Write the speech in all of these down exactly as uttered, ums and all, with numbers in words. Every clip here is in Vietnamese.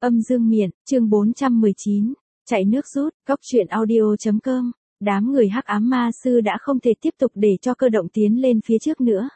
Âm dương miện, chương bốn trăm mười chín, chạy nước rút, cóc truyện audio.com. Đám người hắc ám ma sư đã không thể tiếp tục để cho cơ động tiến lên phía trước nữa.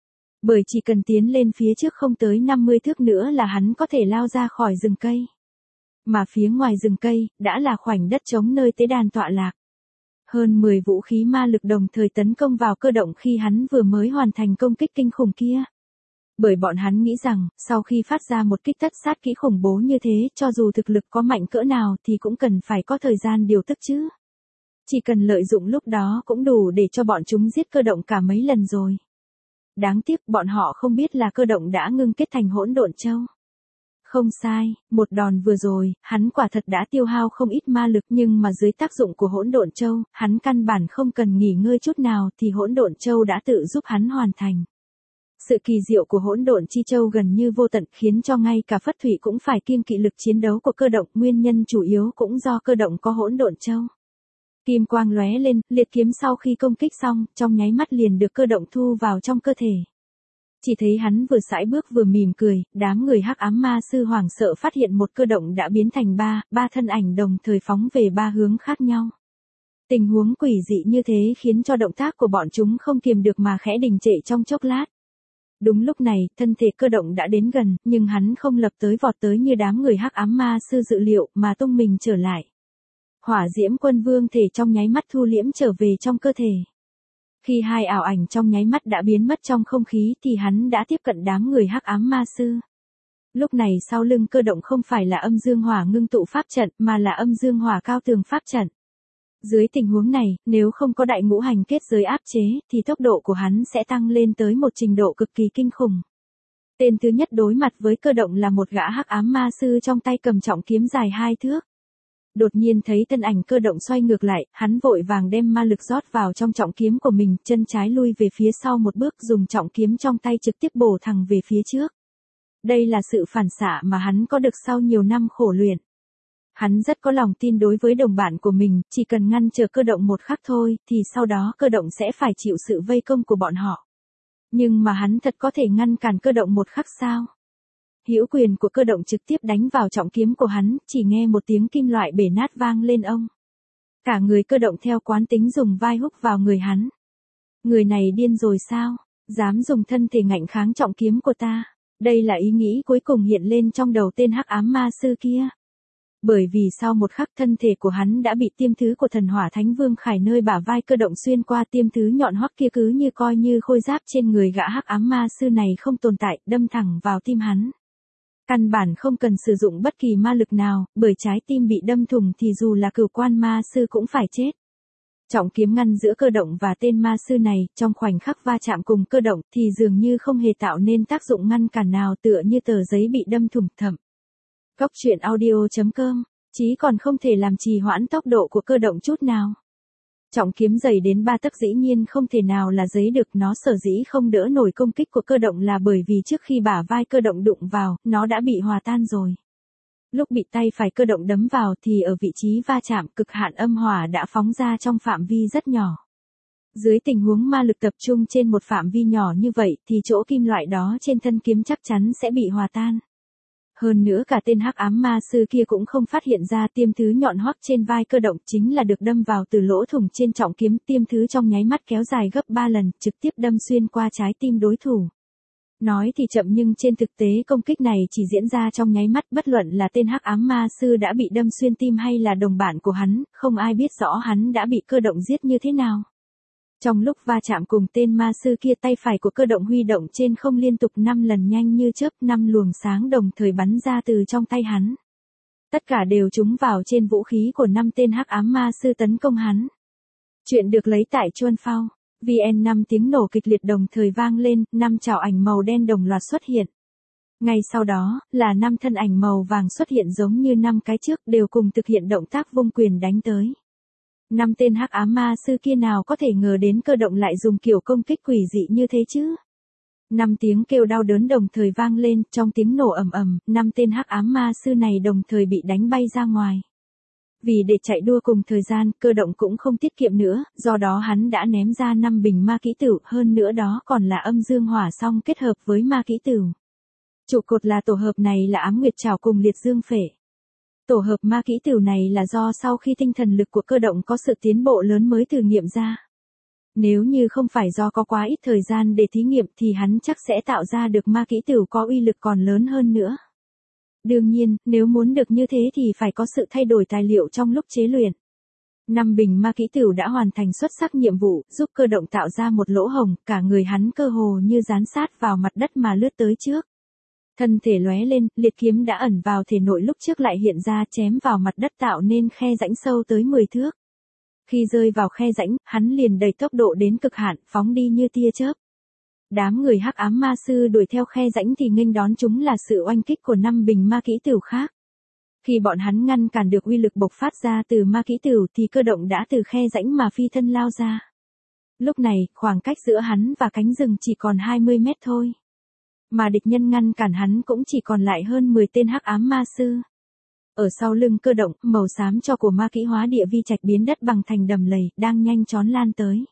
Bởi chỉ cần tiến lên phía trước không tới năm mươi thước nữa là hắn có thể lao ra khỏi rừng cây. Mà phía ngoài rừng cây, đã là khoảnh đất trống nơi tế đàn tọa lạc. Hơn mười vũ khí ma lực đồng thời tấn công vào cơ động khi hắn vừa mới hoàn thành công kích kinh khủng kia. Bởi bọn hắn nghĩ rằng, sau khi phát ra một kích tất sát kỹ khủng bố như thế, cho dù thực lực có mạnh cỡ nào thì cũng cần phải có thời gian điều tức chứ. Chỉ cần lợi dụng lúc đó cũng đủ để cho bọn chúng giết cơ động cả mấy lần rồi. Đáng tiếc bọn họ không biết là cơ động đã ngưng kết thành hỗn độn châu. Không sai, một đòn vừa rồi, hắn quả thật đã tiêu hao không ít ma lực nhưng mà dưới tác dụng của hỗn độn châu, hắn căn bản không cần nghỉ ngơi chút nào thì hỗn độn châu đã tự giúp hắn hoàn thành. Sự kỳ diệu của hỗn độn chi châu gần như vô tận khiến cho ngay cả Phất Thụy cũng phải kiêng kỵ lực chiến đấu của cơ động, nguyên nhân chủ yếu cũng do cơ động có hỗn độn châu. Kim quang lóe lên, liệt kiếm sau khi công kích xong, trong nháy mắt liền được cơ động thu vào trong cơ thể. Chỉ thấy hắn vừa sải bước vừa mỉm cười, đám người hắc ám ma sư hoảng sợ phát hiện một cơ động đã biến thành ba, ba thân ảnh đồng thời phóng về ba hướng khác nhau. Tình huống quỷ dị như thế khiến cho động tác của bọn chúng không kiềm được mà khẽ đình trệ trong chốc lát. Đúng lúc này, thân thể cơ động đã đến gần, nhưng hắn không lập tới vọt tới như đám người hắc ám ma sư dự liệu mà tung mình trở lại. Hỏa diễm quân vương thể trong nháy mắt thu liễm trở về trong cơ thể. Khi hai ảo ảnh trong nháy mắt đã biến mất trong không khí thì hắn đã tiếp cận đám người hắc ám ma sư. Lúc này sau lưng cơ động không phải là âm dương hỏa ngưng tụ pháp trận mà là âm dương hỏa cao tường pháp trận. Dưới tình huống này, nếu không có đại ngũ hành kết giới áp chế thì tốc độ của hắn sẽ tăng lên tới một trình độ cực kỳ kinh khủng. Tên thứ nhất đối mặt với cơ động là một gã hắc ám ma sư trong tay cầm trọng kiếm dài hai thước. Đột nhiên thấy thân ảnh cơ động xoay ngược lại, hắn vội vàng đem ma lực rót vào trong trọng kiếm của mình, chân trái lui về phía sau một bước dùng trọng kiếm trong tay trực tiếp bổ thẳng về phía trước. Đây là sự phản xạ mà hắn có được sau nhiều năm khổ luyện. Hắn rất có lòng tin đối với đồng bạn của mình, chỉ cần ngăn trở cơ động một khắc thôi, thì sau đó cơ động sẽ phải chịu sự vây công của bọn họ. Nhưng mà hắn thật có thể ngăn cản cơ động một khắc sao? Hữu quyền của cơ động trực tiếp đánh vào trọng kiếm của hắn, chỉ nghe một tiếng kim loại bể nát vang lên ông. Cả người cơ động theo quán tính dùng vai húc vào người hắn. Người này điên rồi sao? Dám dùng thân thể ngạnh kháng trọng kiếm của ta. Đây là ý nghĩ cuối cùng hiện lên trong đầu tên hắc ám ma sư kia. Bởi vì sau một khắc thân thể của hắn đã bị tiêm thứ của thần hỏa thánh vương khải nơi bả vai cơ động xuyên qua, tiêm thứ nhọn hoắt kia cứ như coi như khôi giáp trên người gã hắc ám ma sư này không tồn tại, đâm thẳng vào tim hắn. Căn bản không cần sử dụng bất kỳ ma lực nào, bởi trái tim bị đâm thủng thì dù là cửu quan ma sư cũng phải chết. Trọng kiếm ngăn giữa cơ động và tên ma sư này, trong khoảnh khắc va chạm cùng cơ động thì dường như không hề tạo nên tác dụng ngăn cản nào, tựa như tờ giấy bị đâm thủng thậm. Cóc truyện audio.com, chí còn không thể làm trì hoãn tốc độ của cơ động chút nào. Trọng kiếm dày đến ba tấc dĩ nhiên không thể nào là giấy được, nó sở dĩ không đỡ nổi công kích của cơ động là bởi vì trước khi bả vai cơ động đụng vào, nó đã bị hòa tan rồi. Lúc bị tay phải cơ động đấm vào thì ở vị trí va chạm cực hạn âm hỏa đã phóng ra trong phạm vi rất nhỏ. Dưới tình huống ma lực tập trung trên một phạm vi nhỏ như vậy thì chỗ kim loại đó trên thân kiếm chắc chắn sẽ bị hòa tan. Hơn nữa cả tên hắc ám ma sư kia cũng không phát hiện ra tiêm thứ nhọn hoắt trên vai cơ động chính là được đâm vào từ lỗ thủng trên trọng kiếm, tiêm thứ trong nháy mắt kéo dài gấp ba lần, trực tiếp đâm xuyên qua trái tim đối thủ. Nói thì chậm nhưng trên thực tế công kích này chỉ diễn ra trong nháy mắt, bất luận là tên hắc ám ma sư đã bị đâm xuyên tim hay là đồng bạn của hắn, không ai biết rõ hắn đã bị cơ động giết như thế nào. Trong lúc va chạm cùng tên ma sư kia, tay phải của cơ động huy động trên không liên tục năm lần nhanh như chớp, năm luồng sáng đồng thời bắn ra từ trong tay hắn. Tất cả đều trúng vào trên vũ khí của năm tên hắc ám ma sư tấn công hắn. Chuyện được lấy tại Chuan Phao. vê en năm tiếng nổ kịch liệt đồng thời vang lên, năm chảo ảnh màu đen đồng loạt xuất hiện. Ngay sau đó, là năm thân ảnh màu vàng xuất hiện giống như năm cái trước, đều cùng thực hiện động tác vung quyền đánh tới. Năm tên hắc ám ma sư kia nào có thể ngờ đến cơ động lại dùng kiểu công kích quỷ dị như thế chứ. Năm tiếng kêu đau đớn đồng thời vang lên, trong tiếng nổ ầm ầm, năm tên hắc ám ma sư này đồng thời bị đánh bay ra ngoài. Vì để chạy đua cùng thời gian, cơ động cũng không tiết kiệm nữa, do đó hắn đã ném ra năm bình ma kỹ tửu, hơn nữa đó còn là âm dương hỏa song kết hợp với ma kỹ tửu. Trụ cột là tổ hợp này là ám nguyệt trảo cùng liệt dương phệ. Tổ hợp ma kỹ tửu này là do sau khi tinh thần lực của cơ động có sự tiến bộ lớn mới thử nghiệm ra. Nếu như không phải do có quá ít thời gian để thí nghiệm thì hắn chắc sẽ tạo ra được ma kỹ tửu có uy lực còn lớn hơn nữa. Đương nhiên, nếu muốn được như thế thì phải có sự thay đổi tài liệu trong lúc chế luyện. Năm bình ma kỹ tửu đã hoàn thành xuất sắc nhiệm vụ, giúp cơ động tạo ra một lỗ hổng, cả người hắn cơ hồ như dán sát vào mặt đất mà lướt tới trước. Thân thể lóe lên, liệt kiếm đã ẩn vào thể nội lúc trước lại hiện ra chém vào mặt đất tạo nên khe rãnh sâu tới mười thước. Khi rơi vào khe rãnh, hắn liền đẩy tốc độ đến cực hạn, phóng đi như tia chớp. Đám người hắc ám ma sư đuổi theo khe rãnh thì nghênh đón chúng là sự oanh kích của năm bình ma kỹ tửu khác. Khi bọn hắn ngăn cản được uy lực bộc phát ra từ ma kỹ tửu thì cơ động đã từ khe rãnh mà phi thân lao ra. Lúc này, khoảng cách giữa hắn và cánh rừng chỉ còn hai mươi mét thôi. Mà địch nhân ngăn cản hắn cũng chỉ còn lại hơn mười tên hắc ám ma sư. Ở sau lưng cơ động, màu xám cho của ma kỹ hóa địa vi trạch biến đất bằng thành đầm lầy, đang nhanh chóng lan tới.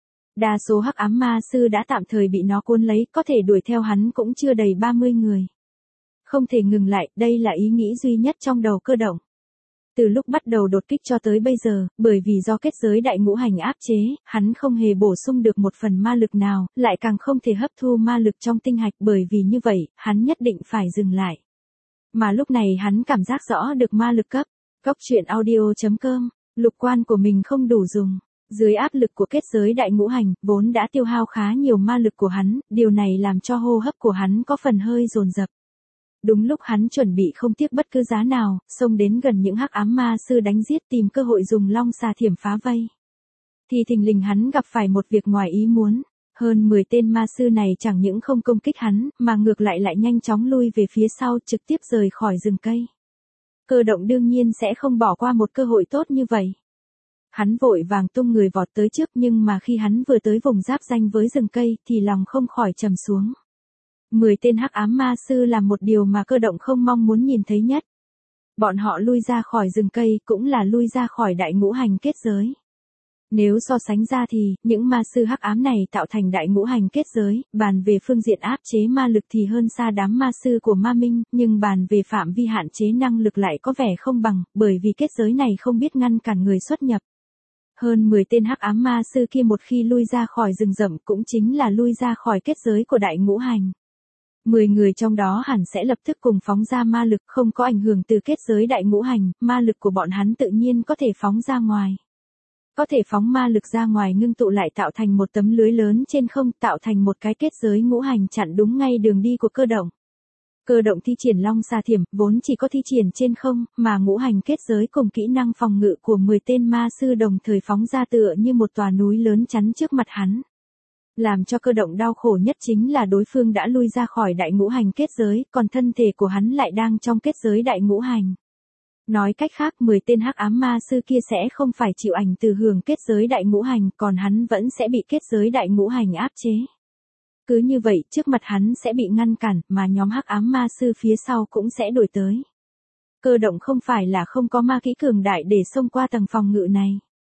Đa số hắc ám ma sư đã tạm thời bị nó cuốn lấy, có thể đuổi theo hắn cũng chưa đầy ba mươi người. Không thể ngừng lại, đây là ý nghĩ duy nhất trong đầu cơ động. Từ lúc bắt đầu đột kích cho tới bây giờ, bởi vì do kết giới đại ngũ hành áp chế, hắn không hề bổ sung được một phần ma lực nào, lại càng không thể hấp thu ma lực trong tinh hạch, bởi vì như vậy, hắn nhất định phải dừng lại. Mà lúc này hắn cảm giác rõ được ma lực cấp. Góc truyện audio chấm com, lục quan của mình không đủ dùng. Dưới áp lực của kết giới đại ngũ hành, vốn đã tiêu hao khá nhiều ma lực của hắn, điều này làm cho hô hấp của hắn có phần hơi dồn dập. Đúng lúc hắn chuẩn bị không tiếc bất cứ giá nào, xông đến gần những hắc ám ma sư đánh giết tìm cơ hội dùng long xà thiểm phá vây. Thì thình lình hắn gặp phải một việc ngoài ý muốn. Hơn mười tên ma sư này chẳng những không công kích hắn, mà ngược lại lại nhanh chóng lui về phía sau trực tiếp rời khỏi rừng cây. Cơ động đương nhiên sẽ không bỏ qua một cơ hội tốt như vậy. Hắn vội vàng tung người vọt tới trước nhưng mà khi hắn vừa tới vùng giáp ranh với rừng cây thì lòng không khỏi trầm xuống. Mười tên hắc ám ma sư làm một điều mà cơ động không mong muốn nhìn thấy nhất. Bọn họ lui ra khỏi rừng cây cũng là lui ra khỏi đại ngũ hành kết giới. Nếu so sánh ra thì, những ma sư hắc ám này tạo thành đại ngũ hành kết giới, bàn về phương diện áp chế ma lực thì hơn xa đám ma sư của ma minh, nhưng bàn về phạm vi hạn chế năng lực lại có vẻ không bằng, bởi vì kết giới này không biết ngăn cản người xuất nhập. Hơn mười tên hắc ám ma sư kia một khi lui ra khỏi rừng rậm cũng chính là lui ra khỏi kết giới của đại ngũ hành. Mười người trong đó hẳn sẽ lập tức cùng phóng ra ma lực, không có ảnh hưởng từ kết giới đại ngũ hành, ma lực của bọn hắn tự nhiên có thể phóng ra ngoài. Có thể phóng ma lực ra ngoài ngưng tụ lại tạo thành một tấm lưới lớn trên không, tạo thành một cái kết giới ngũ hành chặn đúng ngay đường đi của cơ động. Cơ động thi triển long xà thiểm, vốn chỉ có thi triển trên không, mà ngũ hành kết giới cùng kỹ năng phòng ngự của mười tên ma sư đồng thời phóng ra tựa như một tòa núi lớn chắn trước mặt hắn. Làm cho cơ động đau khổ nhất chính là đối phương đã lui ra khỏi đại ngũ hành kết giới, còn thân thể của hắn lại đang trong kết giới đại ngũ hành. Nói cách khác, mười tên hắc ám ma sư kia sẽ không phải chịu ảnh từ hưởng kết giới đại ngũ hành, còn hắn vẫn sẽ bị kết giới đại ngũ hành áp chế. Cứ như vậy, trước mặt hắn sẽ bị ngăn cản, mà nhóm hắc ám ma sư phía sau cũng sẽ đuổi tới. Cơ động không phải là không có ma kỹ cường đại để xông qua tầng phòng ngự này.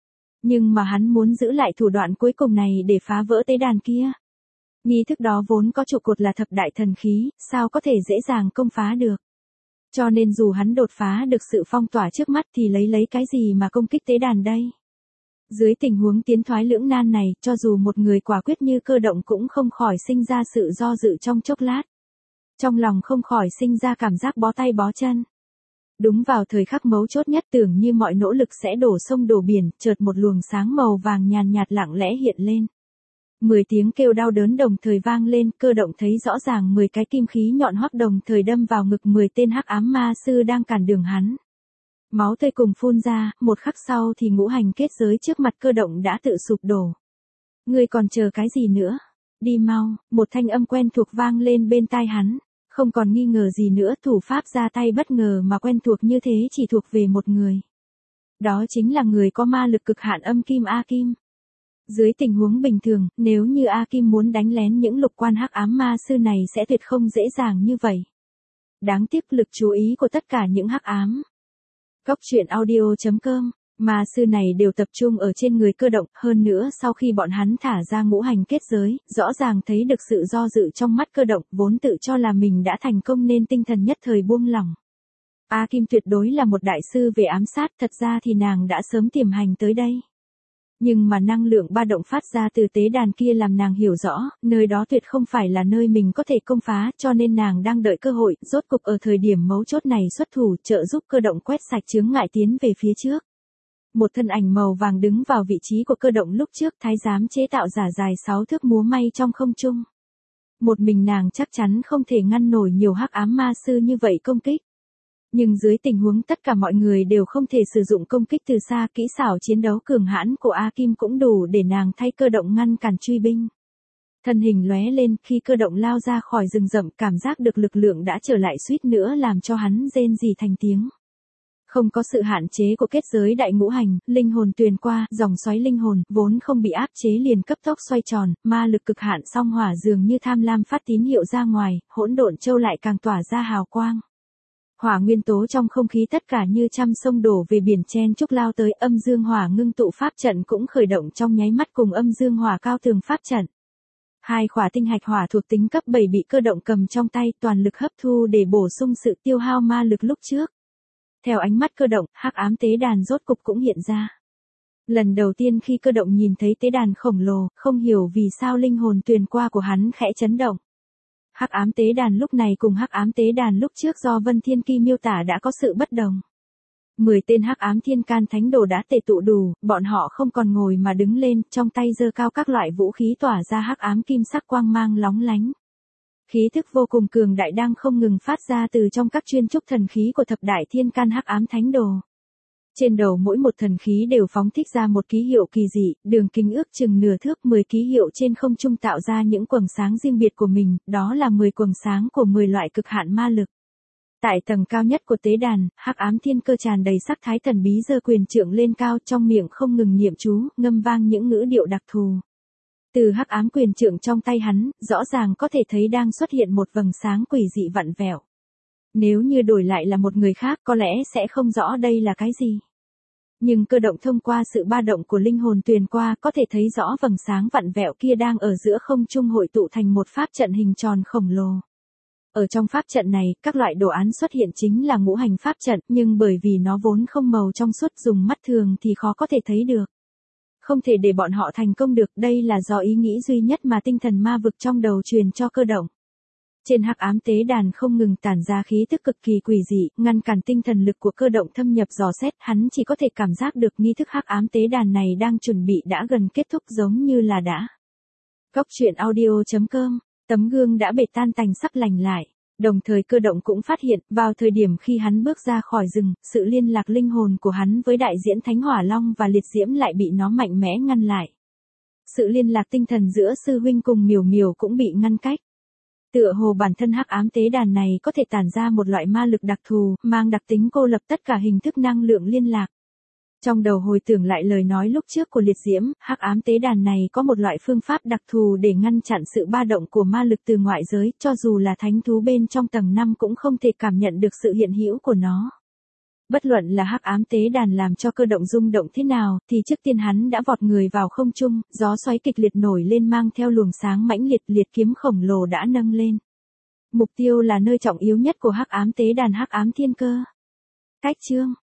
Nhưng mà hắn muốn giữ lại thủ đoạn cuối cùng này để phá vỡ tế đàn kia. Nghi thức đó vốn có trụ cột là thập đại thần khí, sao có thể dễ dàng công phá được. Cho nên dù hắn đột phá được sự phong tỏa trước mắt thì lấy lấy cái gì mà công kích tế đàn đây. Dưới tình huống tiến thoái lưỡng nan này, cho dù một người quả quyết như cơ động cũng không khỏi sinh ra sự do dự trong chốc lát. Trong lòng không khỏi sinh ra cảm giác bó tay bó chân. Đúng vào thời khắc mấu chốt nhất tưởng như mọi nỗ lực sẽ đổ sông đổ biển, chợt một luồng sáng màu vàng nhàn nhạt lặng lẽ hiện lên. Mười tiếng kêu đau đớn đồng thời vang lên, cơ động thấy rõ ràng mười cái kim khí nhọn hoắt đồng thời đâm vào ngực mười tên hắc ám ma sư đang cản đường hắn. Máu tươi cùng phun ra, một khắc sau thì ngũ hành kết giới trước mặt cơ động đã tự sụp đổ. Ngươi còn chờ cái gì nữa? Đi mau, một thanh âm quen thuộc vang lên bên tai hắn. Không còn nghi ngờ gì nữa, thủ pháp ra tay bất ngờ mà quen thuộc như thế chỉ thuộc về một người. Đó chính là người có ma lực cực hạn âm kim A Kim. Dưới tình huống bình thường, nếu như A Kim muốn đánh lén những lục quan hắc ám ma sư này sẽ tuyệt không dễ dàng như vậy. Đáng tiếc lực chú ý của tất cả những hắc ám. Góc truyện audio chấm com, ma sư này đều tập trung ở trên người cơ động, hơn nữa sau khi bọn hắn thả ra ngũ hành kết giới, rõ ràng thấy được sự do dự trong mắt cơ động, vốn tự cho là mình đã thành công nên tinh thần nhất thời buông lỏng. A Kim tuyệt đối là một đại sư về ám sát, thật ra thì nàng đã sớm tiềm hành tới đây. Nhưng mà năng lượng ba động phát ra từ tế đàn kia làm nàng hiểu rõ, nơi đó tuyệt không phải là nơi mình có thể công phá, cho nên nàng đang đợi cơ hội, rốt cục ở thời điểm mấu chốt này xuất thủ, trợ giúp cơ động quét sạch chướng ngại tiến về phía trước. Một thân ảnh màu vàng đứng vào vị trí của cơ động lúc trước, thái giám chế tạo giả dài sáu thước múa may trong không trung. Một mình nàng chắc chắn không thể ngăn nổi nhiều hắc ám ma sư như vậy công kích. Nhưng dưới tình huống tất cả mọi người đều không thể sử dụng công kích từ xa, kỹ xảo chiến đấu cường hãn của A Kim cũng đủ để nàng thay cơ động ngăn cản truy binh. Thân hình lóe lên, khi cơ động lao ra khỏi rừng rậm, cảm giác được lực lượng đã trở lại, suýt nữa làm cho hắn rên rỉ thành tiếng. Không có sự hạn chế của kết giới đại ngũ hành, linh hồn tuyền qua, dòng xoáy linh hồn, vốn không bị áp chế liền cấp tốc xoay tròn, ma lực cực hạn song hỏa dường như tham lam phát tín hiệu ra ngoài, hỗn độn châu lại càng tỏa ra hào quang. Hỏa nguyên tố trong không khí tất cả như trăm sông đổ về biển chen chúc lao tới, âm dương hỏa ngưng tụ pháp trận cũng khởi động trong nháy mắt cùng âm dương hỏa cao tường pháp trận. Hai khỏa tinh hạch hỏa thuộc tính cấp bảy bị cơ động cầm trong tay, toàn lực hấp thu để bổ sung sự tiêu hao ma lực lúc trước. Theo ánh mắt cơ động, hắc ám tế đàn rốt cục cũng hiện ra. Lần đầu tiên khi cơ động nhìn thấy tế đàn khổng lồ, không hiểu vì sao linh hồn tuyền qua của hắn khẽ chấn động. Hắc ám tế đàn lúc này cùng hắc ám tế đàn lúc trước do Vân Thiên Kỳ miêu tả đã có sự bất đồng. Mười tên hắc ám thiên can thánh đồ đã tề tụ đủ, bọn họ không còn ngồi mà đứng lên, trong tay giơ cao các loại vũ khí tỏa ra hắc ám kim sắc quang mang lóng lánh. Khí thức vô cùng cường đại đang không ngừng phát ra từ trong các chuyên trúc thần khí của thập đại thiên can hắc ám thánh đồ. Trên đầu mỗi một thần khí đều phóng thích ra một ký hiệu kỳ dị, đường kính ước chừng nửa thước, mười ký hiệu trên không trung tạo ra những quầng sáng riêng biệt của mình, đó là mười quầng sáng của mười loại cực hạn ma lực. Tại tầng cao nhất của tế đàn, hắc ám thiên cơ tràn đầy sắc thái thần bí giơ quyền trượng lên cao, trong miệng không ngừng niệm chú, ngâm vang những ngữ điệu đặc thù. Từ hắc ám quyền trượng trong tay hắn, rõ ràng có thể thấy đang xuất hiện một vầng sáng quỷ dị vặn vẹo. Nếu như đổi lại là một người khác có lẽ sẽ không rõ đây là cái gì. Nhưng cơ động thông qua sự ba động của linh hồn tuyền qua có thể thấy rõ vầng sáng vặn vẹo kia đang ở giữa không trung hội tụ thành một pháp trận hình tròn khổng lồ. Ở trong pháp trận này, các loại đồ án xuất hiện chính là ngũ hành pháp trận, nhưng bởi vì nó vốn không màu trong suốt, dùng mắt thường thì khó có thể thấy được. Không thể để bọn họ thành công được, đây là do ý nghĩ duy nhất mà tinh thần ma vực trong đầu truyền cho cơ động. Trên hắc ám tế đàn không ngừng tản ra khí tức cực kỳ quỷ dị, ngăn cản tinh thần lực của cơ động thâm nhập dò xét, hắn chỉ có thể cảm giác được nghi thức hắc ám tế đàn này đang chuẩn bị đã gần kết thúc, giống như là đã. Góc truyện audio chấm com, tấm gương đã bệt tan tành sắp lành lại. Đồng thời cơ động cũng phát hiện, vào thời điểm khi hắn bước ra khỏi rừng, sự liên lạc linh hồn của hắn với đại diễn Thánh Hỏa Long và Liệt Diễm lại bị nó mạnh mẽ ngăn lại. Sự liên lạc tinh thần giữa sư huynh cùng Miểu Miểu cũng bị ngăn cách. Tựa hồ bản thân hắc ám tế đàn này có thể tản ra một loại ma lực đặc thù, mang đặc tính cô lập tất cả hình thức năng lượng liên lạc. Trong đầu hồi tưởng lại lời nói lúc trước của Liệt Diễm, hắc ám tế đàn này có một loại phương pháp đặc thù để ngăn chặn sự ba động của ma lực từ ngoại giới, cho dù là thánh thú bên trong tầng năm cũng không thể cảm nhận được sự hiện hữu của nó. Bất luận là hắc ám tế đàn làm cho cơ động rung động thế nào, thì trước tiên hắn đã vọt người vào không trung, gió xoáy kịch liệt nổi lên mang theo luồng sáng mãnh liệt, liệt kiếm khổng lồ đã nâng lên. Mục tiêu là nơi trọng yếu nhất của hắc ám tế đàn hắc ám thiên cơ. Cách chương